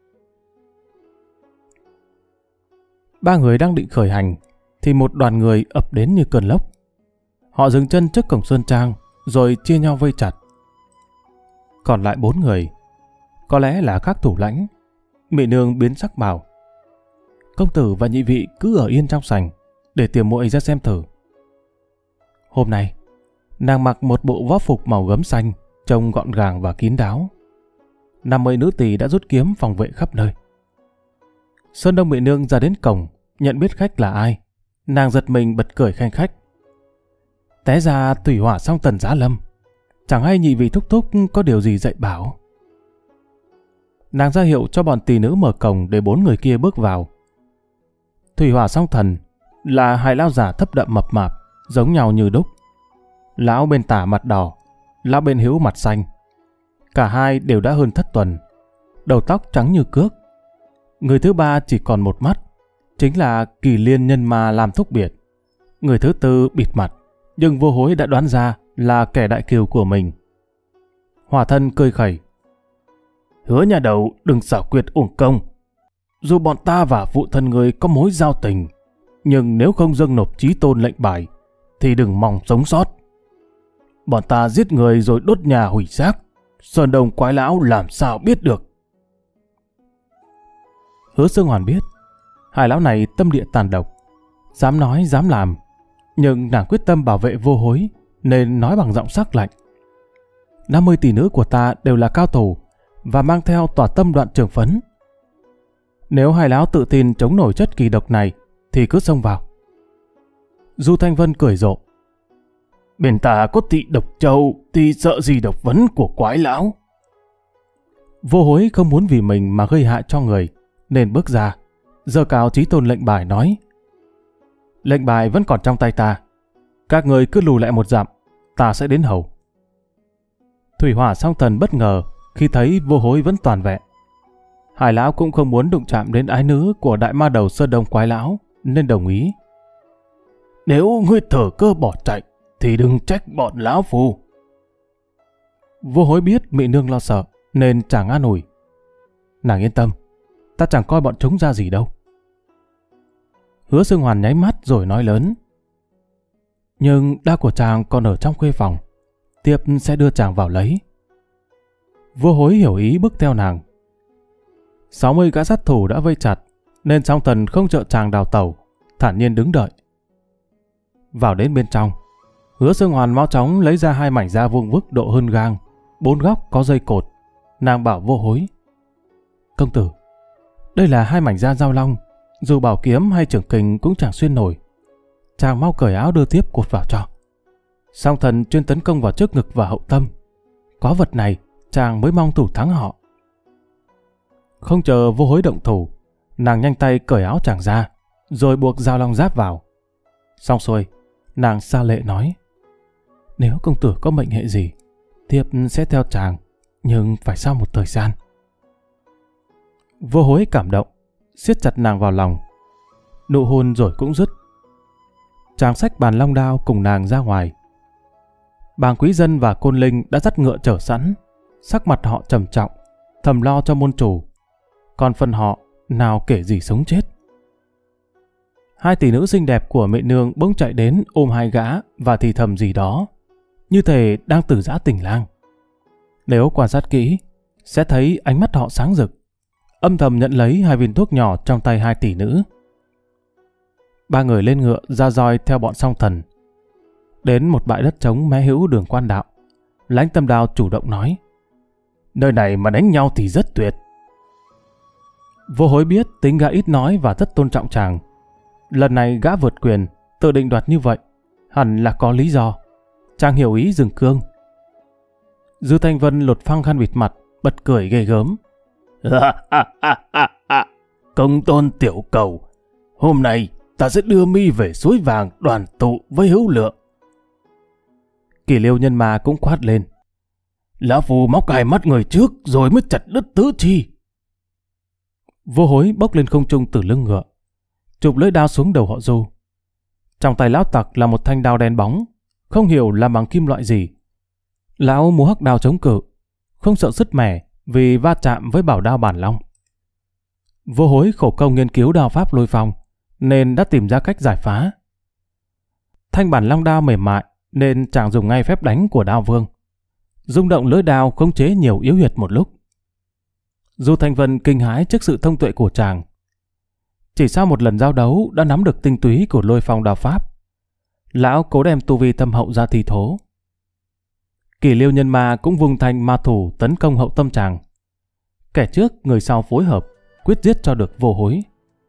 Ba người đang định khởi hành thì một đoàn người ập đến như cơn lốc. Họ dừng chân trước cổng Xuân Trang rồi chia nhau vây chặt. Còn lại bốn người, có lẽ là các thủ lãnh. Mị Nương biến sắc bảo: Công tử và nhị vị cứ ở yên trong sảnh để tìm muội ra xem thử. Hôm nay, nàng mặc một bộ võ phục màu gấm xanh, trông gọn gàng và kín đáo. Năm mươi nữ tỳ đã rút kiếm phòng vệ khắp nơi. Sơn Đông Mị Nương ra đến cổng, nhận biết khách là ai, nàng giật mình bật cười khanh khách. Té ra Thủy Hỏa Song Tần giá lâm, chẳng hay nhị vị thúc thúc có điều gì dạy bảo. Nàng ra hiệu cho bọn tỳ nữ mở cổng để bốn người kia bước vào. Thủy Hỏa Song Thần là hai lão già thấp đậm mập mạp, giống nhau như đúc. Lão bên tả mặt đỏ, lão bên hữu mặt xanh. Cả hai đều đã hơn thất tuần, đầu tóc trắng như cước. Người thứ ba chỉ còn một mắt, chính là Kỳ Liên Nhân Ma làm thúc biệt. Người thứ tư bịt mặt, nhưng Vô Hối đã đoán ra là kẻ đại kiều của mình. Hỏa Thân cười khẩy: Hứa nhà đầu đừng xảo quyệt uổng công. Dù bọn ta và phụ thân người có mối giao tình, nhưng nếu không dâng nộp chí tôn lệnh bài thì đừng mong sống sót. Bọn ta giết người rồi đốt nhà hủy xác, Sơn Đông quái lão làm sao biết được. Hứa Xương Hoàn biết hai lão này tâm địa tàn độc, dám nói dám làm, nhưng nàng quyết tâm bảo vệ Vô Hối nên nói bằng giọng sắc lạnh: năm mươi tỷ nữ của ta đều là cao thủ và mang theo tỏa tâm đoạn trường phấn. Nếu hai lão tự tin chống nổi chất kỳ độc này thì cứ xông vào. Du Thanh Vân cười rộ:
Bên ta có tị độc châu thì sợ gì độc vấn của quái lão.
Vô Hối không muốn vì mình mà gây hại cho người, nên bước ra, giơ cao chí tôn lệnh bài nói: lệnh bài vẫn còn trong tay ta, các người cứ lùi lại một dặm, ta sẽ đến hầu. Thủy Hỏa Song Thần bất ngờ khi thấy Vô Hối vẫn toàn vẹn. Hai lão cũng không muốn đụng chạm đến ái nữ của đại ma đầu Sơn Đông quái lão, nên đồng ý.
Nếu ngươi thở cơ bỏ chạy thì đừng trách bọn lão phù.
Vô Hối biết Mị Nương lo sợ nên chẳng an ủi: nàng yên tâm, ta chẳng coi bọn chúng ra gì đâu. Hứa Xương Hoàn nháy mắt rồi nói lớn: nhưng đao của chàng còn ở trong khuê phòng, tiếp sẽ đưa chàng vào lấy. Vô Hối hiểu ý bước theo nàng. sáu mươi gã sát thủ đã vây chặt, nên Song Thần không trợ chàng đào tẩu, thản nhiên đứng đợi. Vào đến bên trong, Hứa Xương Hoàn mau chóng lấy ra hai mảnh da vuông vức độ hơn gang, bốn góc có dây cột. Nàng bảo Vô Hối: công tử, đây là hai mảnh da dao long, dù bảo kiếm hay trưởng kình cũng chẳng xuyên nổi. Chàng mau cởi áo đưa tiếp cột vào cho. Song Thần chuyên tấn công vào trước ngực và hậu tâm, có vật này chàng mới mong thủ thắng họ. Không chờ Vô Hối động thủ, nàng nhanh tay cởi áo chàng ra, rồi buộc dao long giáp vào. Xong xuôi, nàng xa lệ nói: nếu công tử có mệnh hệ gì, thiếp sẽ theo chàng, nhưng phải sau một thời gian. Vô Hối cảm động, siết chặt nàng vào lòng. Nụ hôn rồi cũng dứt. Chàng xách bàn long đao cùng nàng ra ngoài. Bàng Quý Dân và Côn Linh đã dắt ngựa chở sẵn, sắc mặt họ trầm trọng, thầm lo cho môn chủ. Còn phần họ nào kể gì sống chết. Hai tỷ nữ xinh đẹp của Mị Nương bỗng chạy đến ôm hai gã và thì thầm gì đó, như thể đang từ giã tình lang. Nếu quan sát kỹ, sẽ thấy ánh mắt họ sáng rực, âm thầm nhận lấy hai viên thuốc nhỏ trong tay hai tỷ nữ. Ba người lên ngựa ra roi theo bọn Song Thần. Đến một bãi đất trống mé hữu đường Quan Đạo, Lãnh Tâm Đao chủ động nói:
nơi này mà đánh nhau thì rất tuyệt.
Vô Hối biết tính gã ít nói và rất tôn trọng chàng. Lần này gã vượt quyền, tự định đoạt như vậy, hẳn là có lý do. Chàng hiểu ý dừng cương. Dư Thanh Vân lột phăng khăn bịt mặt, bật cười ghê gớm:
công tôn tiểu cầu, hôm nay ta sẽ đưa mi về suối vàng đoàn tụ với Hữu Lượng.
Kỷ Liêu Nhân Ma cũng quát lên:
lão phù móc hai mắt người trước rồi mới chặt đứt tứ chi.
Vô Hối bốc lên không trung từ lưng ngựa, chụp lưỡi đao xuống đầu họ Du. Trong tay lão tặc là một thanh đao đen bóng, không hiểu làm bằng kim loại gì. Lão múa hắc đao chống cự, không sợ sứt mẻ vì va chạm với bảo đao bản long. Vô Hối khổ công nghiên cứu đao pháp lôi phong, nên đã tìm ra cách giải phá. Thanh bản long đao mềm mại, nên chàng dùng ngay phép đánh của đao vương. Rung động lưỡi đao khống chế nhiều yếu huyệt một lúc. Du Thanh Vân kinh hãi trước sự thông tuệ của chàng. Chỉ sau một lần giao đấu đã nắm được tinh túy của lôi phong đao pháp. Lão cố đem tu vi thâm hậu ra thi thố. Kỷ Liêu Nhân Ma cũng vung thanh ma thủ tấn công hậu tâm chàng. Kẻ trước người sau phối hợp, quyết giết cho được Vô Hối.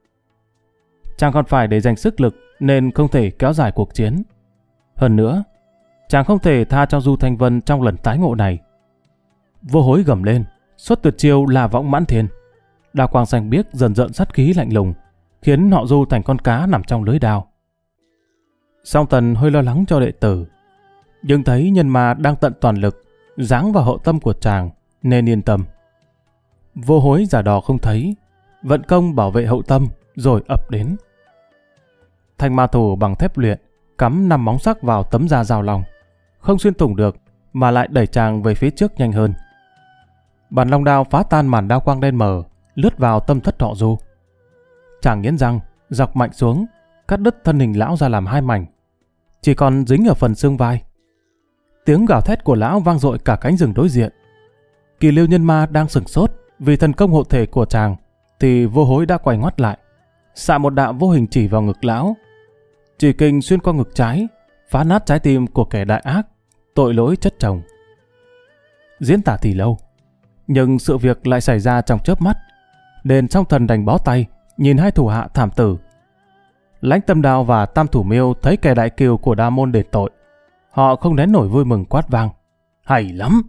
Chàng còn phải để dành sức lực nên không thể kéo dài cuộc chiến. Hơn nữa, chàng không thể tha cho Du Thanh Vân trong lần tái ngộ này. Vô Hối gầm lên, xuất tuyệt chiêu là võng mãn thiên. Đao quang xanh biếc dần dần sát khí lạnh lùng, khiến họ Du thành con cá nằm trong lưới đao. Song Tần hơi lo lắng cho đệ tử, nhưng thấy nhân ma đang tận toàn lực giáng vào hậu tâm của chàng nên yên tâm. Vô Hối giả đò không thấy, vận công bảo vệ hậu tâm rồi ập đến. Thanh ma thủ bằng thép luyện cắm năm móng sắc vào tấm da dao long, không xuyên thủng được mà lại đẩy chàng về phía trước nhanh hơn. Bản long đao phá tan màn đao quang đen mờ, lướt vào tâm thất họ Du. Chàng nghiến răng, dọc mạnh xuống, cắt đứt thân hình lão ra làm hai mảnh, chỉ còn dính ở phần xương vai. Tiếng gào thét của lão vang dội cả cánh rừng đối diện. Kỷ Liêu Nhân Ma đang sửng sốt vì thần công hộ thể của chàng, thì Vô Hối đã quay ngoắt lại, xạ một đạo vô hình chỉ vào ngực lão. Chỉ kình xuyên qua ngực trái, phá nát trái tim của kẻ đại ác, tội lỗi chất chồng. Diễn tả thì lâu, nhưng sự việc lại xảy ra trong chớp mắt, nên Song Thần đành bó tay nhìn hai thủ hạ thảm tử. Lãnh Tâm Đao và Tam Thủ Miêu thấy kẻ đại kiều của Đa Môn đền tội, Họ không nén nổi vui mừng quát vang. Hay lắm!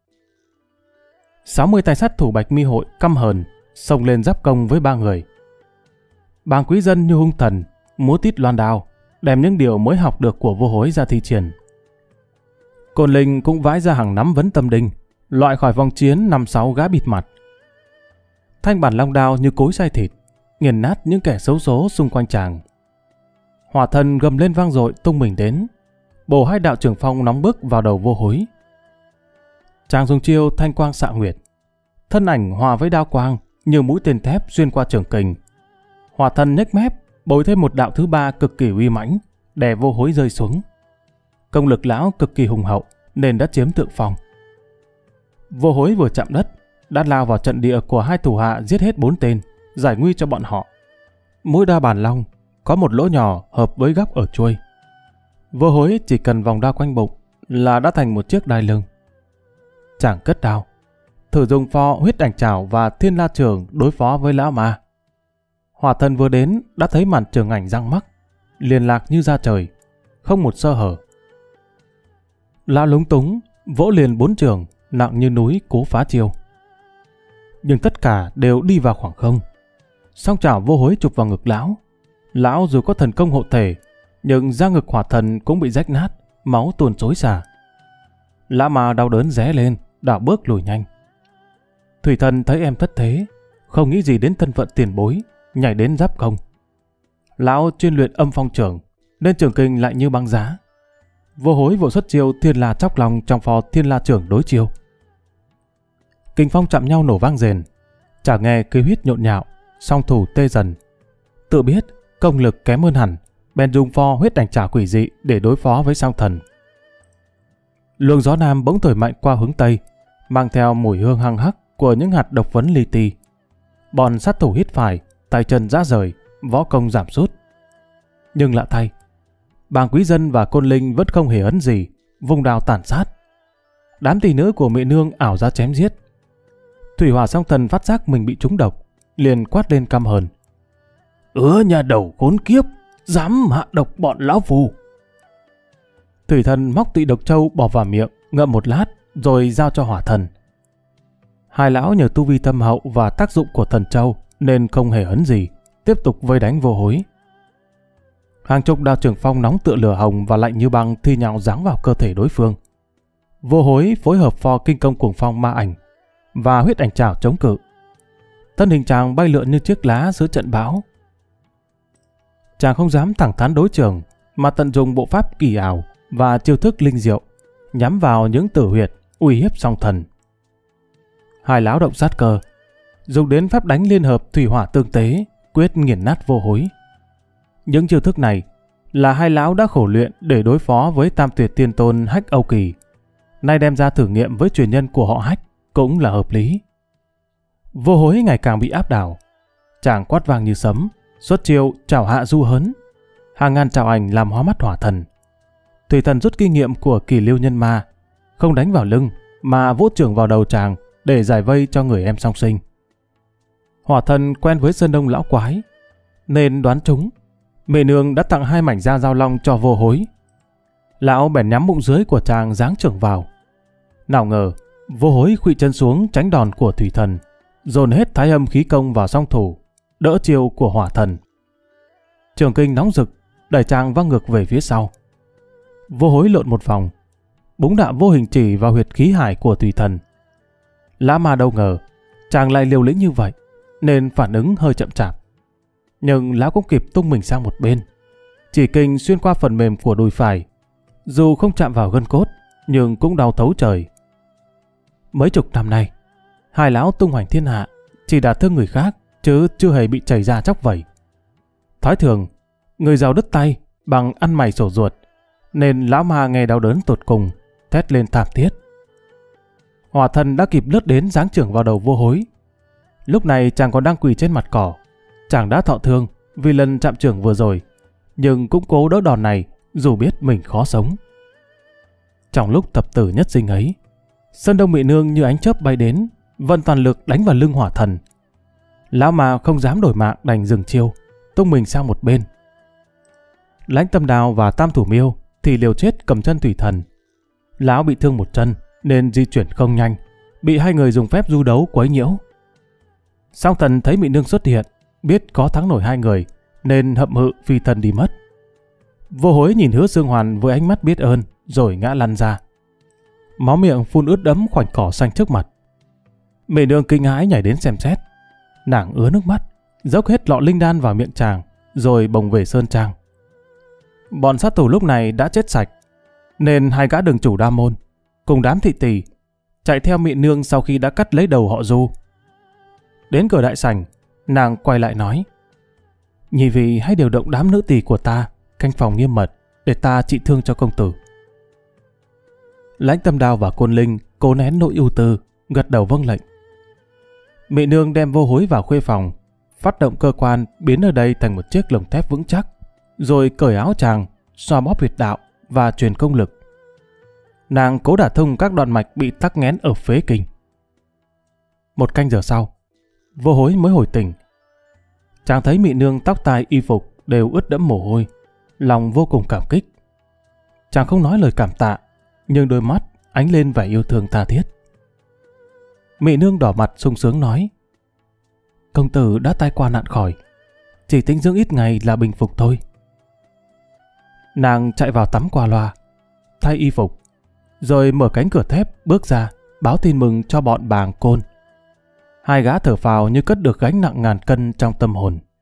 sáu mươi tay sát thủ Bạch Mi hội căm hờn, xông lên giáp công với ba người. Bàng Quý Dân như hung thần, múa tít loan đao, đem những điều mới học được của Vô Hối ra thi triển. Côn Linh cũng vãi ra hàng nắm vấn tâm đinh, loại khỏi vòng chiến năm sáu gã bịt mặt. Thanh bản long đao như cối xay thịt, nghiền nát những kẻ xấu số xung quanh chàng. Hỏa Thần gầm lên vang dội tung mình đến, bổ hai đạo trường phong nóng bức vào đầu Vô Hối. Chàng dùng chiêu thanh quang xạ nguyệt, thân ảnh hòa với đao quang như mũi tên thép xuyên qua trường kình. Hỏa Thần nhếch mép bồi thêm một đạo thứ ba cực kỳ uy mãnh, đè Vô Hối rơi xuống. Công lực lão cực kỳ hùng hậu nên đã chiếm thượng phong. Vô Hối vừa chạm đất đã lao vào trận địa của hai thủ hạ, giết hết bốn tên, giải nguy cho bọn họ. Mũi đao bản long có một lỗ nhỏ hợp với góc ở chuôi. Vô Hối chỉ cần vòng đao quanh bụng là đã thành một chiếc đai lưng. Chàng cất đao, thử dùng pho huyết ảnh trảo và thiên la trường đối phó với lão ma. Hỏa Thần vừa đến đã thấy màn trường ảnh răng mắc, liền lạc như ra trời, không một sơ hở. Lão lúng túng vỗ liền bốn trường nặng như núi cố phá chiêu, nhưng tất cả đều đi vào khoảng không. Song chảo Vô Hối chụp vào ngực lão. Lão dù có thần công hộ thể, nhưng da ngực Hỏa Thần cũng bị rách nát, máu tuôn xối xả. Lão ma đau đớn ré lên, đảo bước lùi nhanh. Thủy Thần thấy em thất thế, không nghĩ gì đến thân phận tiền bối, nhảy đến giáp công. Lão chuyên luyện âm phong trường, nên trường kinh lại như băng giá. Vô Hối vội xuất chiêu thiên la chóc lòng trong phò thiên la trưởng đối chiêu. Kinh phong chạm nhau nổ vang rền, chả nghe cây huyết nhộn nhạo, song thủ tê dần. Tự biết công lực kém hơn hẳn, bèn dùng pho huyết ảnh trả quỷ dị để đối phó với song thần. Luồng gió nam bỗng thổi mạnh qua hướng tây, mang theo mùi hương hăng hắc của những hạt độc vấn li ti. Bọn sát thủ hít phải, tay chân rã rời, võ công giảm sút. Nhưng lạ thay, Bàng Quý Dân và Côn Linh vẫn không hề ấn gì, vùng đao tàn sát. Đám tỷ nữ của Mẹ Nương ảo ra chém giết. Thủy Hỏa song thần phát giác mình bị trúng độc, liền quát lên căm hờn. Ứa nhà đầu khốn kiếp, dám hạ độc bọn lão phù. Thủy Thần móc tụy độc châu bỏ vào miệng, ngậm một lát, rồi giao cho Hỏa Thần. Hai lão nhờ tu vi thâm hậu và tác dụng của thần châu nên không hề ấn gì, tiếp tục vây đánh Vô Hối. Hàng chục đao trường phong nóng tựa lửa hồng và lạnh như băng thi nhau giáng vào cơ thể đối phương. Vô Hối phối hợp pho kinh công cuồng phong ma ảnh và huyết ảnh trảo chống cự. Thân hình chàng bay lượn như chiếc lá giữa trận bão. Chàng không dám thẳng thắn đối trường, mà tận dụng bộ pháp kỳ ảo và chiêu thức linh diệu, nhắm vào những tử huyệt uy hiếp song thần. Hai lão động sát cơ, dùng đến pháp đánh liên hợp thủy hỏa tương tế, quyết nghiền nát Vô Hối. Những chiêu thức này là hai lão đã khổ luyện để đối phó với tam tuyệt tiên tôn Hách Âu Kỳ, nay đem ra thử nghiệm với truyền nhân của họ Hách cũng là hợp lý. Vô Hối ngày càng bị áp đảo, chàng quát vang như sấm, xuất chiêu trảo hạ du hớn, hàng ngàn trảo ảnh làm hóa mắt Hỏa Thần. Thủy Thần rút kinh nghiệm của Kỳ Liêu Nhân Ma, không đánh vào lưng mà vỗ chưởng vào đầu chàng để giải vây cho người em song sinh. Hỏa Thần quen với sơn đông lão quái nên đoán trúng Mẹ Nương đã tặng hai mảnh da dao long cho Vô Hối. Lão bèn nhắm bụng dưới của chàng giáng chưởng vào. Nào ngờ Vô Hối khuỵu chân xuống tránh đòn của Thủy Thần, dồn hết thái âm khí công vào song thủ, đỡ chiêu của Hỏa Thần. Trường kinh nóng rực đẩy chàng văng ngược về phía sau. Vô Hối lộn một vòng, búng đạo vô hình chỉ vào huyệt khí hải của Thủy Thần. Lã ma đâu ngờ chàng lại liều lĩnh như vậy, nên phản ứng hơi chậm chạp. Nhưng lão cũng kịp tung mình sang một bên, chỉ kình xuyên qua phần mềm của đùi phải, dù không chạm vào gân cốt nhưng cũng đau thấu trời. Mấy chục năm nay, hai lão tung hoành thiên hạ, chỉ đả thương người khác chứ chưa hề bị chảy ra chóc vẩy. Thói thường, người giàu đứt tay bằng ăn mày sổ ruột, nên lão ma nghe đau đớn tột cùng, thét lên thảm thiết. Hỏa Thần đã kịp lướt đến giáng chưởng vào đầu Vô Hối. Lúc này chàng còn đang quỳ trên mặt cỏ. Chàng đã thọ thương vì lần chạm chưởng vừa rồi, nhưng cũng cố đỡ đòn này dù biết mình khó sống. Trong lúc thập tử nhất sinh ấy, Sơn Đông Mị Nương như ánh chớp bay đến, vận toàn lực đánh vào lưng Hỏa Thần. Lão ma không dám đổi mạng đành dừng chiêu, tung mình sang một bên. Lãnh Tâm Đào và Tam Thủ Miêu thì liều chết cầm chân thủy thần. Lão bị thương một chân nên di chuyển không nhanh, bị hai người dùng phép du đấu quấy nhiễu. Song Thần thấy Mị Nương xuất hiện, biết có thắng nổi hai người nên hậm hự phi thân đi mất. Vô Hối nhìn Hứa Dương Hoàn với ánh mắt biết ơn rồi ngã lăn ra. Máu miệng phun ướt đẫm khoảnh cỏ xanh trước mặt. Mị Nương kinh hãi nhảy đến xem xét. Nàng ứa nước mắt, dốc hết lọ linh đan vào miệng chàng rồi bồng về sơn trang. Bọn sát thủ lúc này đã chết sạch, nên hai gã đường chủ đa môn cùng đám thị tỷ chạy theo Mị Nương sau khi đã cắt lấy đầu họ Du. Đến cửa đại sảnh, nàng quay lại nói: nhị vị hãy điều động đám nữ tỳ của ta canh phòng nghiêm mật để ta trị thương cho công tử. Lãnh Tâm Đao và Côn Linh cố nén nỗi ưu tư, gật đầu vâng lệnh. Mị Nương đem Vô Hối vào khuê phòng, phát động cơ quan biến ở đây thành một chiếc lồng thép vững chắc, rồi cởi áo chàng, xoa bóp huyệt đạo và truyền công lực. Nàng cố đả thông các đoạn mạch bị tắc nghẽn ở phế kinh. Một canh giờ sau, Vô Hối mới hồi tỉnh. Chàng thấy Mị Nương tóc tai y phục đều ướt đẫm mồ hôi, lòng vô cùng cảm kích. Chàng không nói lời cảm tạ, nhưng đôi mắt ánh lên vẻ yêu thương tha thiết. Mị Nương đỏ mặt sung sướng nói: công tử đã tai qua nạn khỏi, chỉ tĩnh dưỡng ít ngày là bình phục thôi. Nàng chạy vào tắm qua loa, thay y phục, rồi mở cánh cửa thép bước ra báo tin mừng cho bọn Bàng Côn. Hai gã thở phào như cất được gánh nặng ngàn cân trong tâm hồn.